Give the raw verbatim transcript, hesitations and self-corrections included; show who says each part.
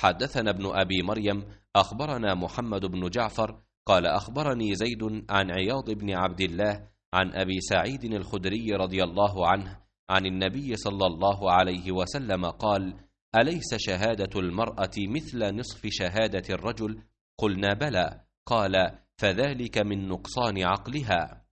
Speaker 1: حدثنا ابن أبي مريم أخبرنا محمد بن جعفر قال أخبرني زيد عن عياض بن عبد الله عن أبي سعيد الخدري رضي الله عنه عن النبي صلى الله عليه وسلم قال: أليس شهادة المرأة مثل نصف شهادة الرجل؟ قلنا بلى. قال: فذلك من نقصان عقلها.